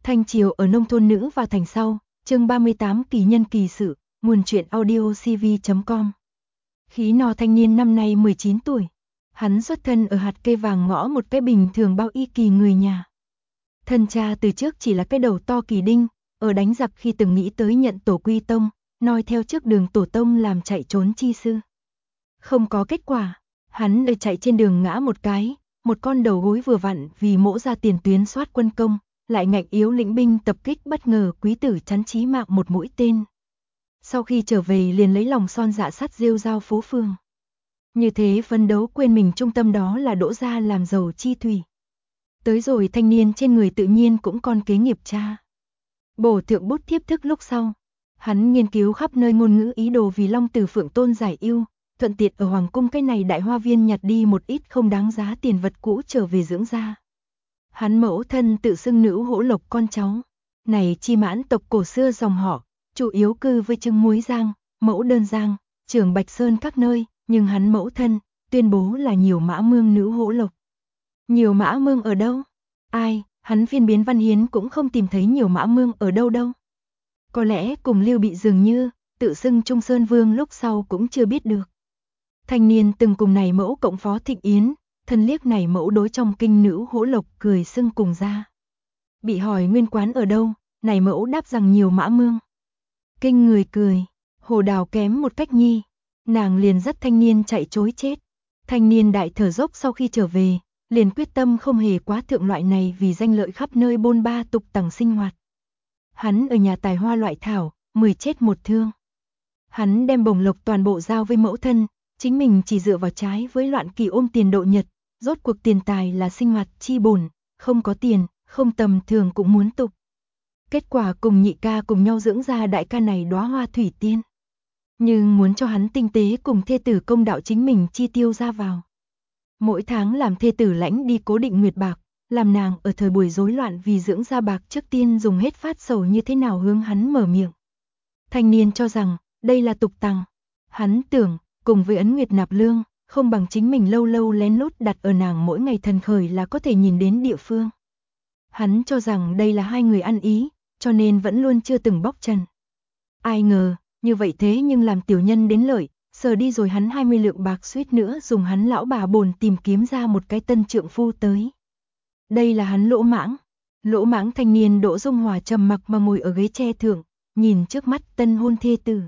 Thanh triều ở nông thôn nữ và thành sau, chương 38 kỳ nhân kỳ sự, nguồn truyện audio cv.com. Khí no thanh niên năm nay 19 tuổi. Hắn xuất thân ở hạt cây vàng ngõ một cái bình thường bao y kỳ người nhà. Thân cha từ trước chỉ là cái đầu to kỳ đinh, ở đánh giặc khi từng nghĩ tới nhận tổ quy tông, noi theo trước đường tổ tông làm chạy trốn chi sư. Không có kết quả, hắn ở chạy trên đường ngã một cái, một con đầu gối vừa vặn vì mỗ ra tiền tuyến soát quân công, lại ngạnh yếu lĩnh binh tập kích bất ngờ quý tử chắn chí mạng một mũi tên. Sau khi trở về liền lấy lòng son dạ sắt rêu rao phố phường. Như thế phấn đấu quên mình trung tâm đó là đỗ ra làm giàu chi thủy. Tới rồi thanh niên trên người tự nhiên cũng con kế nghiệp cha. Bổ thượng bút thiếp thức lúc sau, hắn nghiên cứu khắp nơi ngôn ngữ ý đồ vì Long Tử Phượng Tôn giải ưu, thuận tiện ở hoàng cung cái này đại hoa viên nhặt đi một ít không đáng giá tiền vật cũ trở về dưỡng ra. Hắn mẫu thân tự xưng Nữ Hỗ Lộc con cháu, này chi mãn tộc cổ xưa dòng họ, chủ yếu cư với Trưng Muối Giang, Mẫu Đơn Giang, Trường Bạch Sơn các nơi, nhưng hắn mẫu thân tuyên bố là Nhiều Mã Mương Nữ Hỗ Lộc. Nhiều Mã Mương ở đâu? Ai, hắn phiên biến văn hiến cũng không tìm thấy Nhiều Mã Mương ở đâu đâu. Có lẽ cùng Lưu Bị dường như, tự xưng Trung Sơn Vương lúc sau cũng chưa biết được. Thanh niên từng cùng này mẫu cộng phó Thịnh Yến, thân liếc này mẫu đối trong kinh Nữ Hỗ Lộc cười xưng cùng ra. Bị hỏi nguyên quán ở đâu, này mẫu đáp rằng Nhiều Mã Mương. Kinh người cười, hồ đào kém một cách nhi, nàng liền dắt thanh niên chạy trối chết. Thanh niên đại thở dốc sau khi trở về, liền quyết tâm không hề quá thượng loại này vì danh lợi khắp nơi bôn ba tục tằng sinh hoạt. Hắn ở nhà tài hoa loại thảo, 10 chết một thương. Hắn đem bổng lộc toàn bộ giao với mẫu thân, chính mình chỉ dựa vào trái với loạn kỳ ôm tiền độ nhật, rốt cuộc tiền tài là sinh hoạt chi bổn, không có tiền, không tầm thường cũng muốn tục. Kết quả cùng nhị ca cùng nhau dưỡng ra đại ca này đóa hoa thủy tiên. Nhưng muốn cho hắn tinh tế cùng thê tử công đạo chính mình chi tiêu ra vào. Mỗi tháng làm thê tử lãnh đi cố định nguyệt bạc, làm nàng ở thời buổi rối loạn vì dưỡng ra bạc trước tiên dùng hết phát sầu như thế nào hướng hắn mở miệng. Thanh niên cho rằng, đây là tục tằng. Hắn tưởng, cùng với ấn nguyệt nạp lương, không bằng chính mình lâu lâu lén lút đặt ở nàng mỗi ngày thần khởi là có thể nhìn đến địa phương. Hắn cho rằng đây là hai người ăn ý, cho nên vẫn luôn chưa từng bóc trần. Ai ngờ, như vậy thế nhưng làm tiểu nhân đến lợi, sờ đi rồi hắn 20 lượng bạc suýt nữa dùng hắn lão bà bồn tìm kiếm ra một cái tân trượng phu tới. Đây là hắn lỗ mãng. Lỗ mãng thanh niên Đỗ Dung Hòa trầm mặc mà ngồi ở ghế tre thượng, nhìn trước mắt tân hôn thê tử.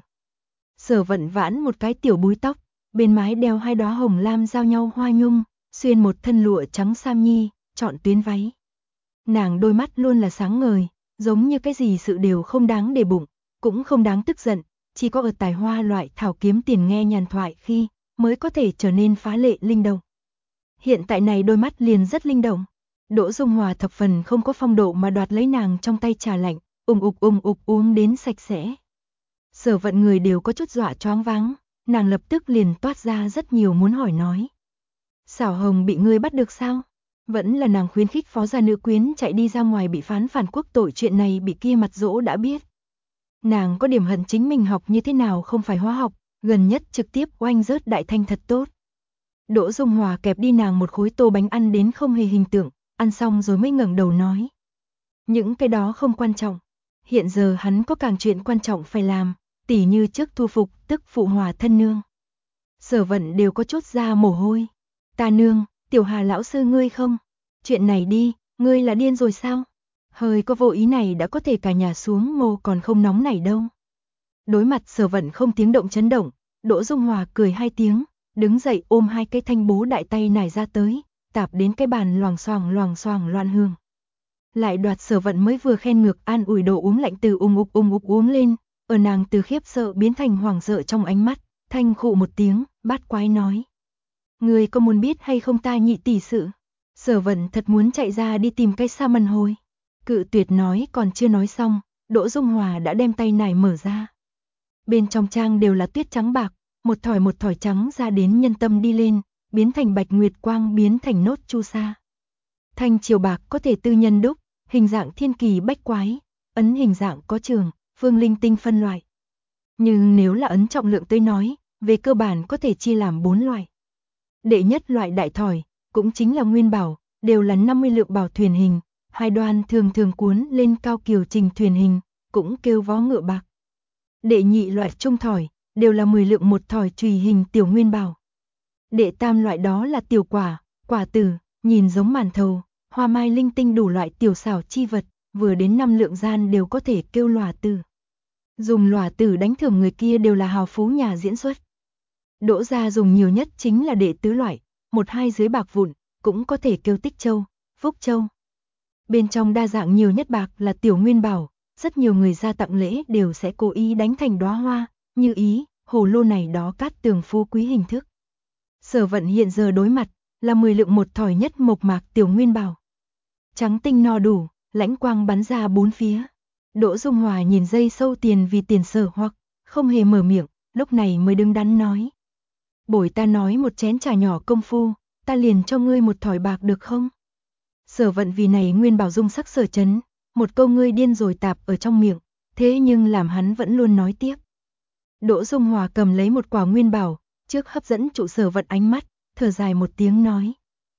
Sở Vận vãn một cái tiểu búi tóc, bên mái đeo hai đóa hồng lam giao nhau hoa nhung, xuyên một thân lụa trắng sam nhi, chọn tuyến váy. Nàng đôi mắt luôn là sáng ngời, giống như cái gì sự đều không đáng để bụng, cũng không đáng tức giận, chỉ có ở tài hoa loại thảo kiếm tiền nghe nhàn thoại khi mới có thể trở nên phá lệ linh động. Hiện tại này đôi mắt liền rất linh động. Đỗ Dung Hòa thập phần không có phong độ mà đoạt lấy nàng trong tay trà lạnh, ùng ục uống đến sạch sẽ. Sở Vận người đều có chút dọa choáng váng, nàng lập tức liền toát ra rất nhiều muốn hỏi nói. Xảo Hồng bị ngươi bắt được sao? Vẫn là nàng khuyến khích phó gia nữ quyến chạy đi ra ngoài bị phán phản quốc tội chuyện này bị kia mặt dỗ đã biết. Nàng có điểm hận chính mình học như thế nào không phải hóa học, gần nhất trực tiếp oanh rớt đại thanh thật tốt. Đỗ Dung Hòa kẹp đi nàng một khối tô bánh ăn đến không hề hình tượng, ăn xong rồi mới ngẩng đầu nói. Những cái đó không quan trọng, hiện giờ hắn có càng chuyện quan trọng phải làm, tỉ như trước thu phục tức phụ hòa thân nương. Sở Vận đều có chút ra mồ hôi. Ta nương, Tiểu Hà lão sư ngươi không? Chuyện này đi, ngươi là điên rồi sao? Hơi có vô ý này đã có thể cả nhà xuống mồ còn không nóng nảy đâu. Đối mặt Sở Vận không tiếng động chấn động, Đỗ Dung Hòa cười hai tiếng, đứng dậy ôm hai cái thanh bố đại tay nải ra tới, tạp đến cái bàn loàng xoàng loạn hương. Lại đoạt Sở Vận mới vừa khen ngược an ủi đồ uống lạnh từ ung ục uống lên, ở nàng từ khiếp sợ biến thành hoảng sợ trong ánh mắt, thanh khụ một tiếng, bát quái nói. Ngươi có muốn biết hay không ta nhị tỷ sự? Sở Vận thật muốn chạy ra đi tìm cái sa mân hồi. Cự tuyệt nói còn chưa nói xong, Đỗ Dung Hòa đã đem tay nải mở ra. Bên trong trang đều là tuyết trắng bạc, một thỏi trắng ra đến nhân tâm đi lên, biến thành bạch nguyệt quang biến thành nốt chu sa. Thanh triều bạc có thể tư nhân đúc, hình dạng thiên kỳ bách quái, ấn hình dạng có trường, phương linh tinh phân loại. Nhưng nếu là ấn trọng lượng tới nói, về cơ bản có thể chia làm 4 loại. Đệ nhất loại đại thỏi, cũng chính là nguyên bảo, đều là 50 lượng bảo thuyền hình, hai đoan thường thường cuốn lên cao kiều trình thuyền hình, cũng kêu vó ngựa bạc. Đệ nhị loại trung thỏi, đều là 10 lượng một thỏi chùy hình tiểu nguyên bảo. Đệ tam loại đó là tiểu quả, quả tử, nhìn giống màn thầu, hoa mai linh tinh đủ loại tiểu xảo chi vật, vừa đến 5 lượng gian đều có thể kêu lòa tử. Dùng lòa tử đánh thưởng người kia đều là hào phú nhà diễn xuất. Đỗ gia dùng nhiều nhất chính là đệ tứ loại, 1-2 dưới bạc vụn, cũng có thể kêu tích châu, phúc châu. Bên trong đa dạng nhiều nhất bạc là tiểu nguyên bảo, rất nhiều người ra tặng lễ đều sẽ cố ý đánh thành đóa hoa, như ý, hồ lô này đó cát tường phú quý hình thức. Sở Vận hiện giờ đối mặt là 10 lượng một thỏi nhất mộc mạc tiểu nguyên bảo. Trắng tinh no đủ, lãnh quang bắn ra bốn phía. Đỗ Dung Hòa nhìn dây sâu tiền vì tiền sở hoặc, không hề mở miệng, lúc này mới đứng đắn nói. Bổi ta nói một chén trà nhỏ công phu, ta liền cho ngươi một thỏi bạc được không? Sở Vận vì này nguyên bảo dung sắc sở chấn, một câu ngươi điên rồi tạp ở trong miệng, thế nhưng làm hắn vẫn luôn nói tiếp. Đỗ Dung Hòa cầm lấy một quả nguyên bảo, trước hấp dẫn trụ Sở Vận ánh mắt, thở dài một tiếng nói.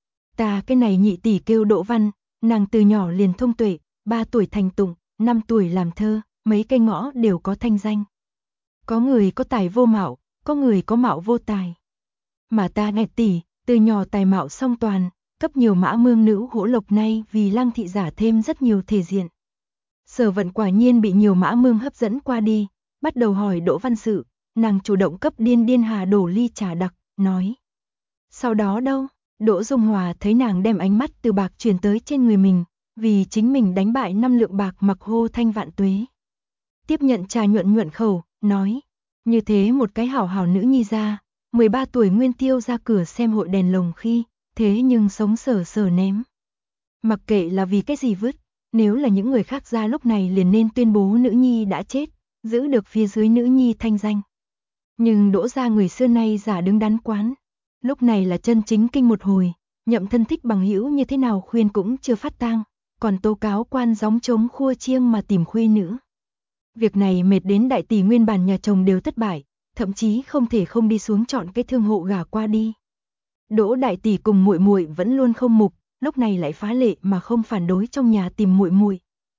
Ta cái này nhị tỷ kêu Đỗ Văn, nàng từ nhỏ liền thông tuệ, 3 tuổi thành tụng, 5 tuổi làm thơ, mấy cây ngõ đều có thanh danh. Có người có tài vô mạo, có người có mạo vô tài. Mà ta ngạch tỷ, từ nhỏ tài mạo song toàn, cấp nhiều mã mương nữ hỗ lộc nay vì Lăng thị giả thêm rất nhiều thể diện. Sở Vận quả nhiên bị nhiều mã mương hấp dẫn qua đi, bắt đầu hỏi Đỗ Văn sự, nàng chủ động cấp Điên Điên Hà đổ ly trà đặc, nói. Sau đó đâu? Đỗ Dung Hòa thấy nàng đem ánh mắt từ bạc chuyển tới trên người mình, vì chính mình đánh bại 5 lượng bạc mặc hô thanh vạn tuế. Tiếp nhận trà nhuận nhuận khẩu, nói, như thế một cái hảo hảo nữ nhi ra, 13 tuổi nguyên tiêu ra cửa xem hội đèn lồng khi, thế nhưng sống sờ sờ ném. Mặc kệ là vì cái gì vứt, nếu là những người khác ra lúc này liền nên tuyên bố nữ nhi đã chết, giữ được phía dưới nữ nhi thanh danh. Nhưng Đỗ gia người xưa nay giả đứng đắn quán. Lúc này là chân chính kinh một hồi, Nhậm thân thích bằng hữu như thế nào khuyên cũng chưa phát tang, còn tố cáo quan gióng trống khua chiêng mà tìm khuê nữ. Việc này mệt đến đại tỷ nguyên bản nhà chồng đều thất bại, thậm chí không thể không đi xuống chọn cái thương hộ gả qua đi. Đỗ đại tỷ cùng muội muội vẫn luôn không mục, lúc này lại phá lệ mà không phản đối trong nhà tìm muội muội.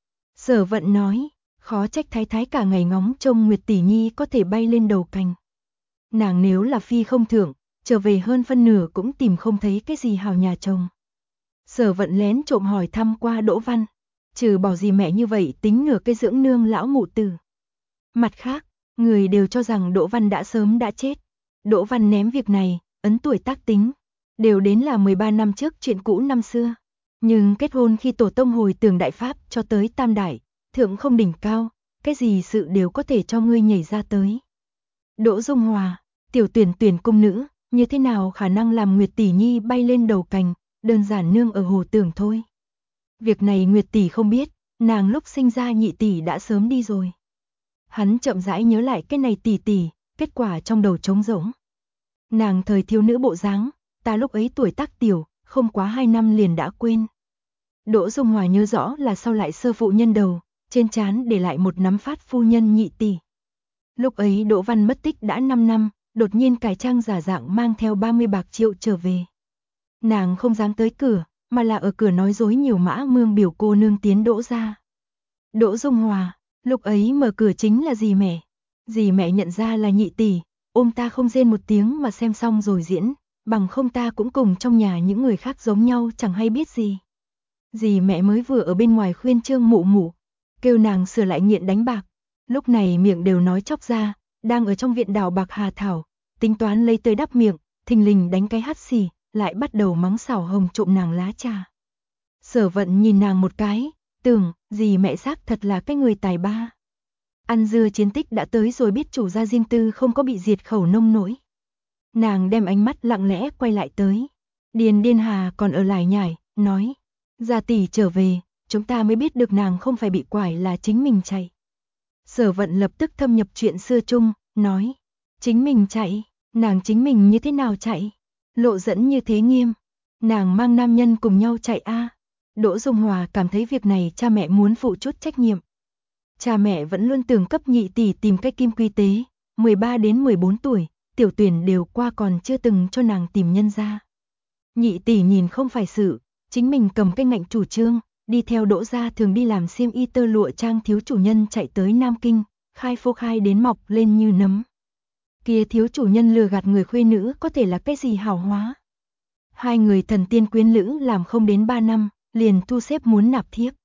Sở Vận nói, khó trách thái thái cả ngày ngóng trông Nguyệt tỷ nhi có thể bay lên đầu cành. Nàng nếu là phi không thưởng, trở về hơn phân nửa cũng tìm không thấy cái gì hào nhà chồng. Sở Vận lén trộm hỏi thăm qua Đỗ Văn, trừ bỏ gì mẹ như vậy tính nửa cái dưỡng nương lão mụ tử. Mặt khác, người đều cho rằng Đỗ Văn đã sớm đã chết. Đỗ Văn ném việc này, ấn tuổi tác tính, đều đến là 13 năm trước chuyện cũ năm xưa. Nhưng kết hôn khi tổ tông hồi tường đại pháp cho tới tam đại, thượng không đỉnh cao, cái gì sự đều có thể cho ngươi nhảy ra tới. Đỗ Dung Hòa, tiểu tuyển cung nữ, như thế nào khả năng làm Nguyệt tỷ nhi bay lên đầu cành, đơn giản nương ở hồ tường thôi. Việc này Nguyệt tỷ không biết, nàng lúc sinh ra nhị tỷ đã sớm đi rồi. Hắn chậm rãi nhớ lại cái này tỷ, kết quả trong đầu trống rỗng. Nàng thời thiếu nữ bộ dáng, ta lúc ấy tuổi tác tiểu, không quá 2 năm liền đã quên. Đỗ Dung Hòa nhớ rõ là sau lại sơ phụ nhân đầu, trên trán để lại một nắm phát phu nhân nhị tỷ. Lúc ấy Đỗ Văn mất tích đã 5 năm, đột nhiên cải trang giả dạng mang theo 30 bạc triệu trở về. Nàng không dám tới cửa, mà là ở cửa nói dối nhiều mã mương biểu cô nương tiến Đỗ ra. Đỗ Dung Hòa, lúc ấy mở cửa chính là dì mẹ. Dì mẹ nhận ra là nhị tỷ, ôm ta không rên một tiếng mà xem xong rồi diễn, bằng không ta cũng cùng trong nhà những người khác giống nhau chẳng hay biết gì. Dì mẹ mới vừa ở bên ngoài khuyên Trương Mụ Mụ, kêu nàng sửa lại nghiện đánh bạc. Lúc này miệng đều nói chóc ra, đang ở trong viện đào bạc hà thảo, tính toán lấy tới đắp miệng, thình lình đánh cái hắt xì, lại bắt đầu mắng xảo hồng trộm nàng lá trà. Sở Vận nhìn nàng một cái, tưởng, dì mẹ xác thật là cái người tài ba. Ăn dưa chiến tích đã tới rồi biết chủ gia riêng tư không có bị diệt khẩu nông nỗi. Nàng đem ánh mắt lặng lẽ quay lại tới. Điền Hà còn ở lại nhải, nói, gia tỷ trở về, chúng ta mới biết được nàng không phải bị quải là chính mình chạy. Sở Vận lập tức thâm nhập chuyện xưa chung, nói, chính mình chạy, nàng chính mình như thế nào chạy? Lộ dẫn như thế nghiêm, nàng mang nam nhân cùng nhau chạy a. Đỗ Dung Hòa cảm thấy việc này cha mẹ muốn phụ chút trách nhiệm. Cha mẹ vẫn luôn tưởng cấp nhị tỷ tìm cách kim quy tế, 13 đến 14 tuổi, tiểu tuyển đều qua còn chưa từng cho nàng tìm nhân ra. Nhị tỷ nhìn không phải sự, chính mình cầm cái ngạnh chủ trương, đi theo Đỗ gia thường đi làm xiêm y tơ lụa trang thiếu chủ nhân chạy tới Nam Kinh, khai phô khai đến mọc lên như nấm. Kia thiếu chủ nhân lừa gạt người khuê nữ có thể là cái gì hảo hóa. Hai người thần tiên quyến lữ làm không đến 3 năm, liền thu xếp muốn nạp thiếp.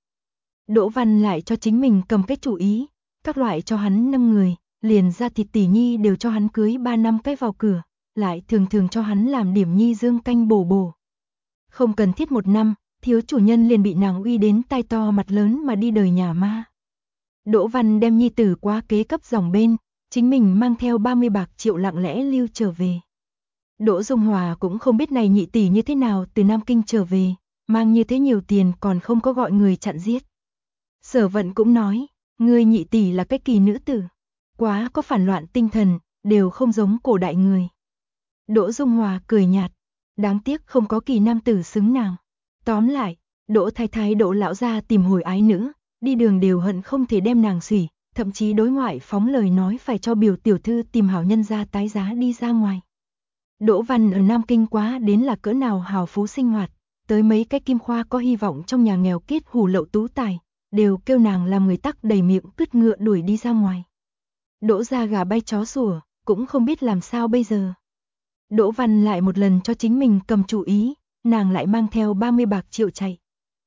Đỗ Văn lại cho chính mình cầm cái chủ ý, các loại cho hắn 5 người, liền ra thịt tỷ nhi đều cho hắn cưới 3 năm cái vào cửa, lại thường thường cho hắn làm điểm nhi dương canh bổ bổ. Không cần thiết 1 năm, thiếu chủ nhân liền bị nàng uy đến tai to mặt lớn mà đi đời nhà ma. Đỗ Văn đem nhi tử quá kế cấp dòng bên, chính mình mang theo 30 bạc triệu lặng lẽ lưu trở về. Đỗ Dung Hòa cũng không biết này nhị tỷ như thế nào từ Nam Kinh trở về, mang như thế nhiều tiền còn không có gọi người chặn giết. Sở Vận cũng nói, ngươi nhị tỷ là cái kỳ nữ tử, quá có phản loạn tinh thần, đều không giống cổ đại người. Đỗ Dung Hòa cười nhạt, đáng tiếc không có kỳ nam tử xứng nàng. Tóm lại, Đỗ Thái Thái Đỗ lão gia tìm hồi ái nữ, đi đường đều hận không thể đem nàng xủy, thậm chí đối ngoại phóng lời nói phải cho biểu tiểu thư tìm hảo nhân gia tái giá đi ra ngoài. Đỗ Văn ở Nam Kinh quá đến là cỡ nào hào phú sinh hoạt, tới mấy cái kim khoa có hy vọng trong nhà nghèo kết hủ lậu tú tài, đều kêu nàng làm người tắc đầy miệng cứt ngựa đuổi đi ra ngoài. Đỗ gia gà bay chó sủa, cũng không biết làm sao bây giờ. Đỗ Văn lại một lần cho chính mình cầm chủ ý, nàng lại mang theo 30 bạc triệu chạy.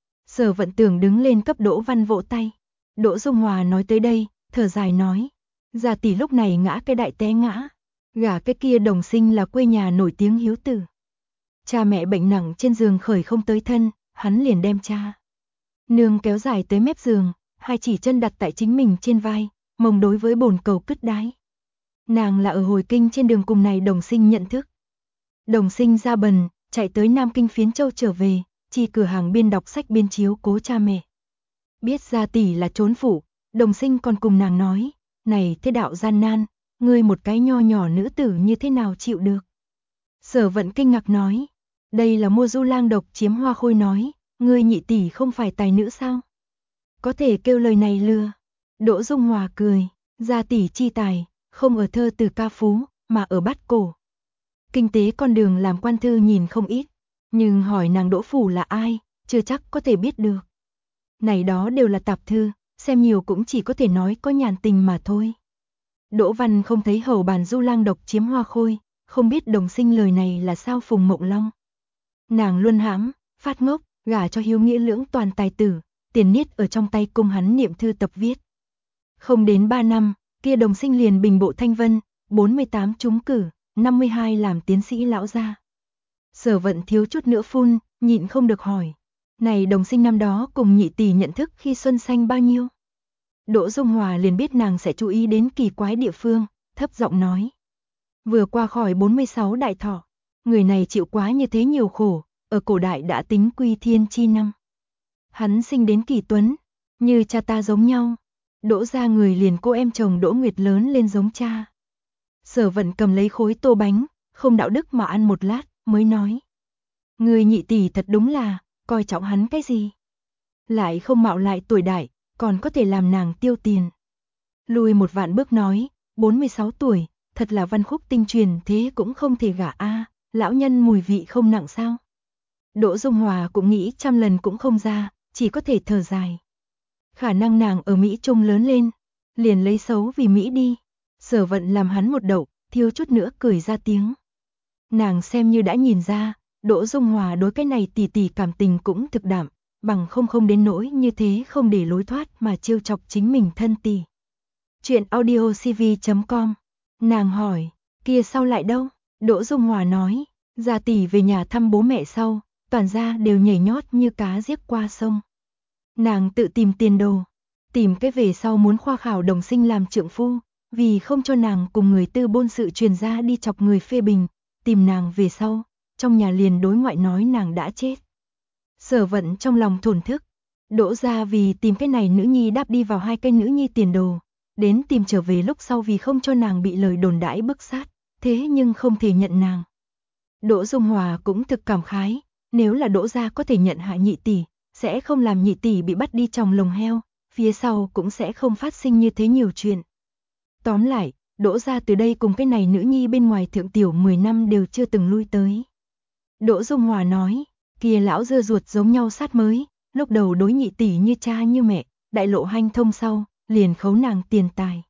Sở Vận Tưởng đứng lên cấp Đỗ Văn vỗ tay. Đỗ Dung Hòa nói tới đây, thở dài nói, gia tỷ lúc này ngã cái đại té ngã, gả cái kia đồng sinh là quê nhà nổi tiếng hiếu tử. Cha mẹ bệnh nặng trên giường khởi không tới thân, hắn liền đem cha nương kéo dài tới mép giường, hai chỉ chân đặt tại chính mình trên vai, mông đối với bồn cầu cứt đái. Nàng là ở hồi kinh trên đường cùng này đồng sinh nhận thức. Đồng sinh ra bần, chạy tới Nam Kinh Phiến Châu trở về, chi cửa hàng biên đọc sách biên chiếu cố cha mẹ. Biết gia tỷ là trốn phủ, đồng sinh còn cùng nàng nói, này thế đạo gian nan, ngươi một cái nho nhỏ nữ tử như thế nào chịu được. Sở Vận kinh ngạc nói, đây là mua du lang độc chiếm hoa khôi nói, ngươi nhị tỷ không phải tài nữ sao? Có thể kêu lời này lừa. Đỗ Dung Hòa cười, gia tỷ chi tài, không ở thơ từ ca phú, mà ở bát cổ. Kinh tế con đường làm quan thư nhìn không ít, nhưng hỏi nàng Đỗ phủ là ai, chưa chắc có thể biết được. Này đó đều là tạp thư, xem nhiều cũng chỉ có thể nói có nhàn tình mà thôi. Đỗ Văn không thấy hầu bàn du lang độc chiếm hoa khôi, không biết đồng sinh lời này là sao Phùng Mộng Long. Nàng luân hãm, phát ngốc, gả cho hiếu nghĩa lưỡng toàn tài tử, tiền niết ở trong tay cung hắn niệm thư tập viết. Không đến 3 năm, kia đồng sinh liền bình bộ thanh vân, 48 trúng cử, 52 làm tiến sĩ lão gia. Sở Vận thiếu chút nữa phun, nhịn không được hỏi. Này đồng sinh năm đó cùng nhị tỷ nhận thức khi xuân xanh bao nhiêu? Đỗ Dung Hòa liền biết nàng sẽ chú ý đến kỳ quái địa phương, thấp giọng nói. Vừa qua khỏi 46 đại thọ, người này chịu quá như thế nhiều khổ, ở cổ đại đã tính quy thiên chi năm. Hắn sinh đến kỳ tuấn, như cha ta giống nhau. Đỗ gia người liền cô em chồng Đỗ Nguyệt lớn lên giống cha. Sở Vận cầm lấy khối tô bánh, không đạo đức mà ăn một lát, mới nói. Người nhị tỷ thật đúng là, coi trọng hắn cái gì. Lại không mạo lại tuổi đại, còn có thể làm nàng tiêu tiền. Lùi một vạn bước nói, 46 tuổi, thật là văn khúc tinh truyền thế cũng không thể gả a, lão nhân mùi vị không nặng sao. Đỗ Dung Hòa cũng nghĩ trăm lần cũng không ra, chỉ có thể thở dài. Khả năng nàng ở Mỹ Trung lớn lên, liền lấy xấu vì Mỹ đi. Sở Vận làm hắn một đậu, thiếu chút nữa cười ra tiếng. Nàng xem như đã nhìn ra, Đỗ Dung Hòa đối cái này tỷ tỷ cảm tình cũng thực đạm, bằng không đến nỗi như thế không để lối thoát mà trêu chọc chính mình thân tỷ. Chuyện audiocv.com. Nàng hỏi, kia sau lại đâu? Đỗ Dung Hòa nói, gia tỷ về nhà thăm bố mẹ sau, toàn gia đều nhảy nhót như cá giết qua sông. Nàng tự tìm tiền đồ, tìm cái về sau muốn khoa khảo đồng sinh làm trượng phu, vì không cho nàng cùng người tư bôn sự truyền ra đi chọc người phê bình, tìm nàng về sau, trong nhà liền đối ngoại nói nàng đã chết. Sở Vận trong lòng thổn thức, Đỗ gia vì tìm cái này nữ nhi đáp đi vào hai cái nữ nhi tiền đồ, đến tìm trở về lúc sau vì không cho nàng bị lời đồn đãi bức sát, thế nhưng không thể nhận nàng. Đỗ Dung Hòa cũng thực cảm khái, nếu là Đỗ gia có thể nhận hạ nhị tỷ, sẽ không làm nhị tỷ bị bắt đi trong lồng heo, phía sau cũng sẽ không phát sinh như thế nhiều chuyện. Tóm lại, Đỗ gia từ đây cùng cái này nữ nhi bên ngoài thượng tiểu 10 năm đều chưa từng lui tới. Đỗ Dung Hòa nói, kia lão dưa ruột giống nhau sát mới, lúc đầu đối nhị tỷ như cha như mẹ, đại lộ hanh thông sau, liền khấu nàng tiền tài.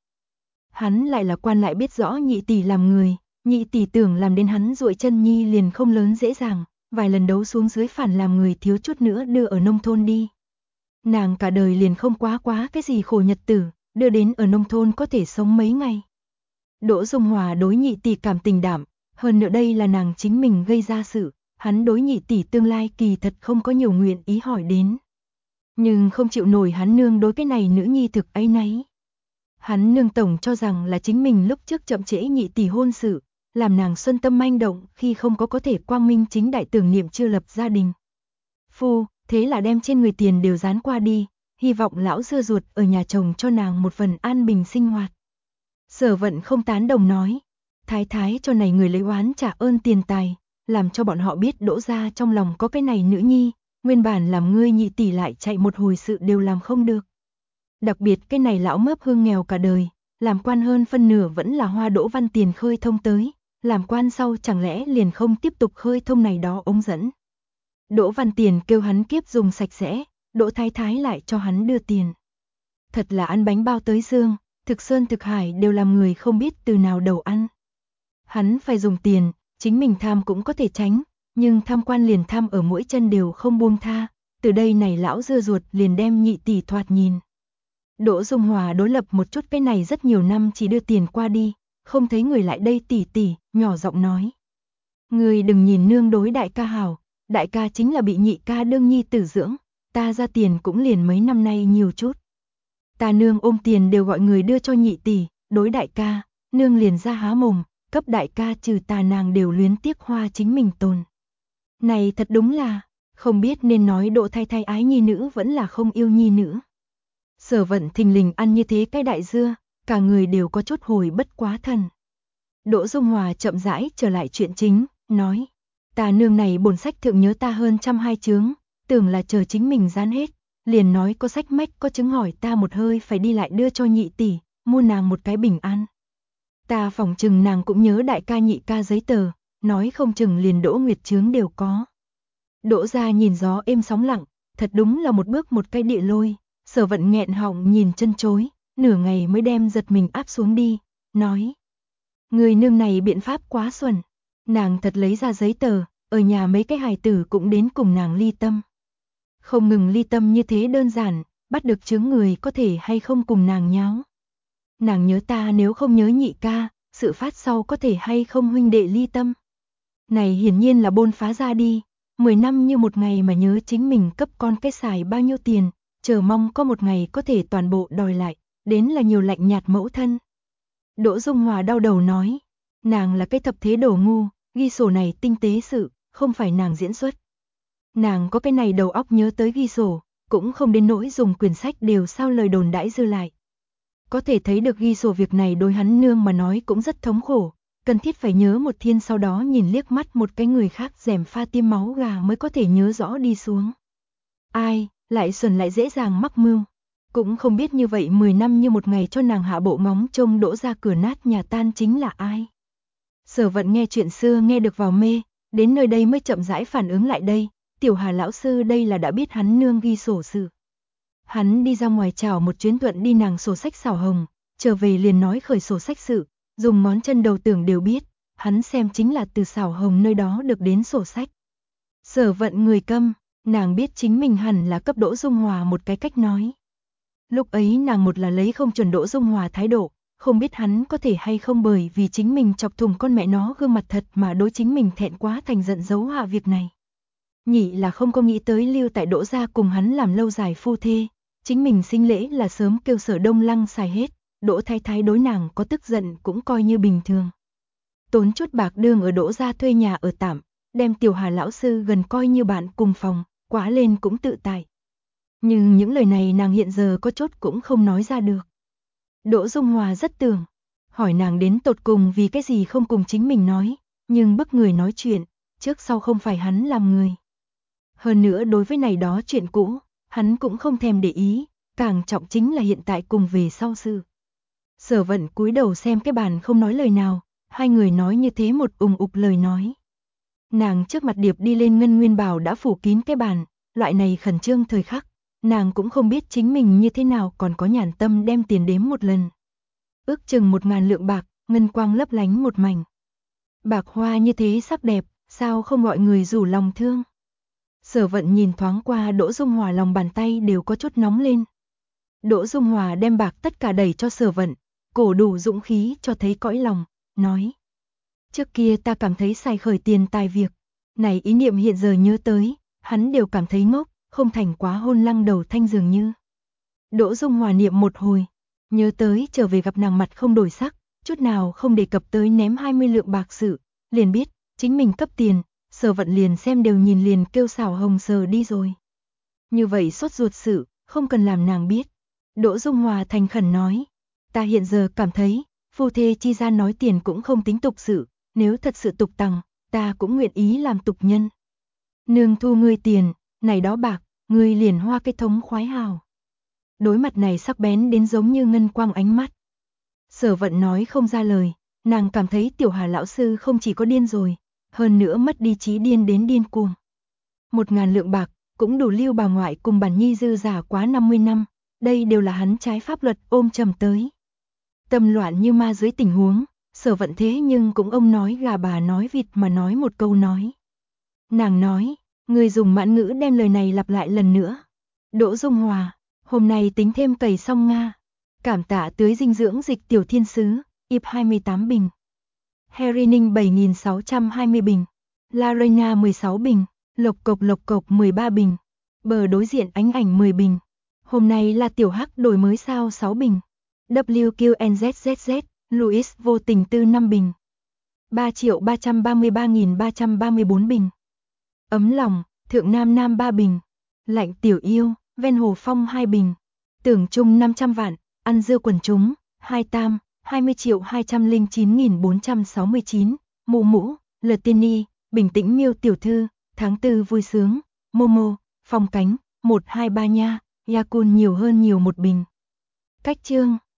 Hắn lại là quan lại biết rõ nhị tỷ làm người, nhị tỷ tưởng làm đến hắn duỗi chân nhi liền không lớn dễ dàng, vài lần đấu xuống dưới phản làm người thiếu chút nữa đưa ở nông thôn đi. Nàng cả đời liền không quá cái gì khổ nhật tử, đưa đến ở nông thôn có thể sống mấy ngày. Đỗ Dung Hòa đối nhị tỷ cảm tình đạm, hơn nữa đây là nàng chính mình gây ra sự, hắn đối nhị tỷ tương lai kỳ thật không có nhiều nguyện ý hỏi đến. Nhưng không chịu nổi hắn nương đối cái này nữ nhi thực áy náy. Hắn nương tổng cho rằng là chính mình lúc trước chậm trễ nhị tỷ hôn sự, làm nàng xuân tâm manh động khi không có thể quang minh chính đại tưởng niệm chưa lập gia đình. Phu, thế là đem trên người tiền đều dán qua đi, hy vọng lão dưa ruột ở nhà chồng cho nàng một phần an bình sinh hoạt. Sở Vận không tán đồng nói, thái thái cho này người lấy oán trả ơn tiền tài, làm cho bọn họ biết Đỗ gia trong lòng có cái này nữ nhi, nguyên bản làm ngươi nhị tỷ lại chạy một hồi sự đều làm không được. Đặc biệt cái này lão mớp hương nghèo cả đời, làm quan hơn phân nửa vẫn là hoa Đỗ Văn Tiền khơi thông tới, làm quan sau chẳng lẽ liền không tiếp tục khơi thông này đó ống dẫn. Đỗ Văn Tiền kêu hắn kiếp dùng sạch sẽ, Đỗ Thái Thái lại cho hắn đưa tiền. Thật là ăn bánh bao tới dương, thực sơn thực hải đều làm người không biết từ nào đầu ăn. Hắn phải dùng tiền, chính mình tham cũng có thể tránh, nhưng tham quan liền tham ở mỗi chân đều không buông tha, từ đây này lão dưa ruột liền đem nhị tỷ thoạt nhìn. Đỗ Dung Hòa đối lập một chút cái này rất nhiều năm chỉ đưa tiền qua đi, không thấy người lại đây tỷ tỷ, nhỏ giọng nói. Người đừng nhìn nương đối đại ca hảo, đại ca chính là bị nhị ca đương nhi tử dưỡng, ta ra tiền cũng liền mấy năm nay nhiều chút. Ta nương ôm tiền đều gọi người đưa cho nhị tỷ, đối đại ca, nương liền ra há mồm, cấp đại ca trừ ta nàng đều luyến tiếc hoa chính mình tồn. Này thật đúng là, không biết nên nói Đỗ Thái Thái ái nhi nữ vẫn là không yêu nhi nữ. Sở Vận thình lình ăn như thế cái đại dưa, cả người đều có chút hồi bất quá thần. Đỗ Dung Hòa chậm rãi trở lại chuyện chính, nói, ta nương này bổn sách thượng nhớ ta hơn 120 chướng, tưởng là chờ chính mình dán hết, liền nói có sách mách có chứng hỏi ta một hơi phải đi lại đưa cho nhị tỷ, mua nàng một cái bình an. Ta phỏng chừng nàng cũng nhớ đại ca nhị ca giấy tờ, nói không chừng liền Đỗ Nguyệt chướng đều có. Đỗ gia nhìn gió êm sóng lặng, thật đúng là một bước một cái địa lôi. Sở Vận nghẹn họng nhìn chân chối, nửa ngày mới đem giật mình áp xuống đi, nói. Người nương này biện pháp quá xuẩn, nàng thật lấy ra giấy tờ, ở nhà mấy cái hài tử cũng đến cùng nàng ly tâm. Không ngừng ly tâm như thế đơn giản, bắt được chứng người có thể hay không cùng nàng nháo. Nàng nhớ ta nếu không nhớ nhị ca, sự phát sau có thể hay không huynh đệ ly tâm. Này hiển nhiên là bôn phá ra đi, 10 năm như một ngày mà nhớ chính mình cấp con cái xài bao nhiêu tiền. Chờ mong có một ngày có thể toàn bộ đòi lại, đến là nhiều lạnh nhạt mẫu thân. Đỗ Dung Hòa đau đầu nói, nàng là cái thập thế đồ ngu, ghi sổ này tinh tế sự, không phải nàng diễn xuất. Nàng có cái này đầu óc nhớ tới ghi sổ, cũng không đến nỗi dùng quyển sách đều sao lời đồn đãi dư lại. Có thể thấy được ghi sổ việc này đối hắn nương mà nói cũng rất thống khổ, cần thiết phải nhớ một thiên sau đó nhìn liếc mắt một cái người khác rèm pha tiêm máu gà mới có thể nhớ rõ đi xuống. Ai? Lại xuẩn lại dễ dàng mắc mưu. Cũng không biết như vậy 10 năm như một ngày cho nàng hạ bộ ngóng trông Đỗ ra cửa nát nhà tan chính là ai. Sở Vận nghe chuyện xưa nghe được vào mê, đến nơi đây mới chậm rãi phản ứng lại đây, Tiểu Hà lão sư đây là đã biết hắn nương ghi sổ sự. Hắn đi ra ngoài chào một chuyến thuận đi nàng sổ sách xảo hồng, trở về liền nói khởi sổ sách sự, dùng ngón chân đầu tưởng đều biết, hắn xem chính là từ xảo hồng nơi đó được đến sổ sách. Sở Vận người câm. Nàng biết chính mình hẳn là cấp Đỗ Dung Hòa một cái cách nói. Lúc ấy nàng một là lấy không chuẩn Đỗ Dung Hòa thái độ, không biết hắn có thể hay không bởi vì chính mình chọc thùng con mẹ nó gương mặt thật mà đối chính mình thẹn quá thành giận giấu hạ việc này. Nhị là không có nghĩ tới lưu tại Đỗ gia cùng hắn làm lâu dài phu thê, chính mình sinh lễ là sớm kêu Sở Đông Lăng xài hết, Đỗ Thái Thái đối nàng có tức giận cũng coi như bình thường. Tốn chút bạc đương ở Đỗ gia thuê nhà ở tạm, đem Tiểu Hà lão sư gần coi như bạn cùng phòng. Quá lên cũng tự tại. Nhưng những lời này nàng hiện giờ có chốt cũng không nói ra được. Đỗ Dung Hòa rất tưởng, hỏi nàng đến tột cùng vì cái gì không cùng chính mình nói, nhưng bức người nói chuyện, trước sau không phải hắn làm người. Hơn nữa đối với này đó chuyện cũ, hắn cũng không thèm để ý, càng trọng chính là hiện tại cùng về sau sự. Sở Vận cúi đầu xem cái bàn không nói lời nào, hai người nói như thế một ùng ục lời nói. Nàng trước mặt Điệp đi lên Ngân Nguyên Bảo đã phủ kín cái bàn, loại này khẩn trương thời khắc, nàng cũng không biết chính mình như thế nào còn có nhàn tâm đem tiền đếm một lần. Ước chừng 1000 lượng bạc, ngân quang lấp lánh một mảnh. Bạc hoa như thế sắc đẹp, sao không gọi người rủ lòng thương. Sở Vận nhìn thoáng qua Đỗ Dung Hòa, lòng bàn tay đều có chút nóng lên. Đỗ Dung Hòa đem bạc tất cả đẩy cho Sở Vận, cổ đủ dũng khí cho thấy cõi lòng, nói. Trước kia ta cảm thấy xài khởi tiền tài việc, này ý niệm hiện giờ nhớ tới, hắn đều cảm thấy ngốc, không thành quá hôn lăng đầu thanh dường như. Đỗ Dung Hòa niệm một hồi, nhớ tới trở về gặp nàng mặt không đổi sắc, chút nào không đề cập tới ném 20 lượng bạc sự, liền biết, chính mình cấp tiền, Sở Vận liền xem đều nhìn liền kêu xảo hồng sờ đi rồi. Như vậy sốt ruột sự, không cần làm nàng biết. Đỗ Dung Hòa thành khẩn nói, ta hiện giờ cảm thấy, phu thê chi gian nói tiền cũng không tính tục sự, nếu thật sự tục tằng, ta cũng nguyện ý làm tục nhân. Nương thu ngươi tiền, này đó bạc, ngươi liền hoa cái thống khoái hào. Đối mặt này sắc bén đến giống như ngân quang ánh mắt. Sở Vận nói không ra lời, nàng cảm thấy Tiểu Hà lão sư không chỉ có điên rồi, hơn nữa mất đi trí điên đến điên cuồng. 1000 lượng bạc, cũng đủ lưu bà ngoại cùng bản nhi dư giả quá 50 năm, đây đều là hắn trái pháp luật ôm chầm tới. Tâm loạn như ma dưới tình huống, Sở Vận thế nhưng cũng ông nói gà bà nói vịt mà nói một câu nói. Nàng nói, người dùng mãn ngữ đem lời này lặp lại lần nữa. Đỗ Dung Hòa, hôm nay tính thêm cày xong Nga. Cảm tạ tưới dinh dưỡng dịch tiểu thiên sứ, ịp 28 bình. Harry Ninh 7620 bình. La Reina 16 bình. Lộc cộc 13 bình. Bờ đối diện ánh ảnh 10 bình. Hôm nay là tiểu hắc đổi mới sao 6 bình. WQNZZZ, Louis vô tình tư 5 bình. 3.333.334 bình. Ấm lòng, Thượng Nam Nam 3 bình. Lạnh tiểu yêu, ven hồ phong 2 bình. Tưởng chung 500 vạn, ăn dưa quần chúng, 2 tam, 20.209.469. Mụ mũ, Latini, bình tĩnh miêu tiểu thư, tháng 4 vui sướng, Momo, phong cánh, 123 nha, Yakun nhiều hơn nhiều một bình. Cách chương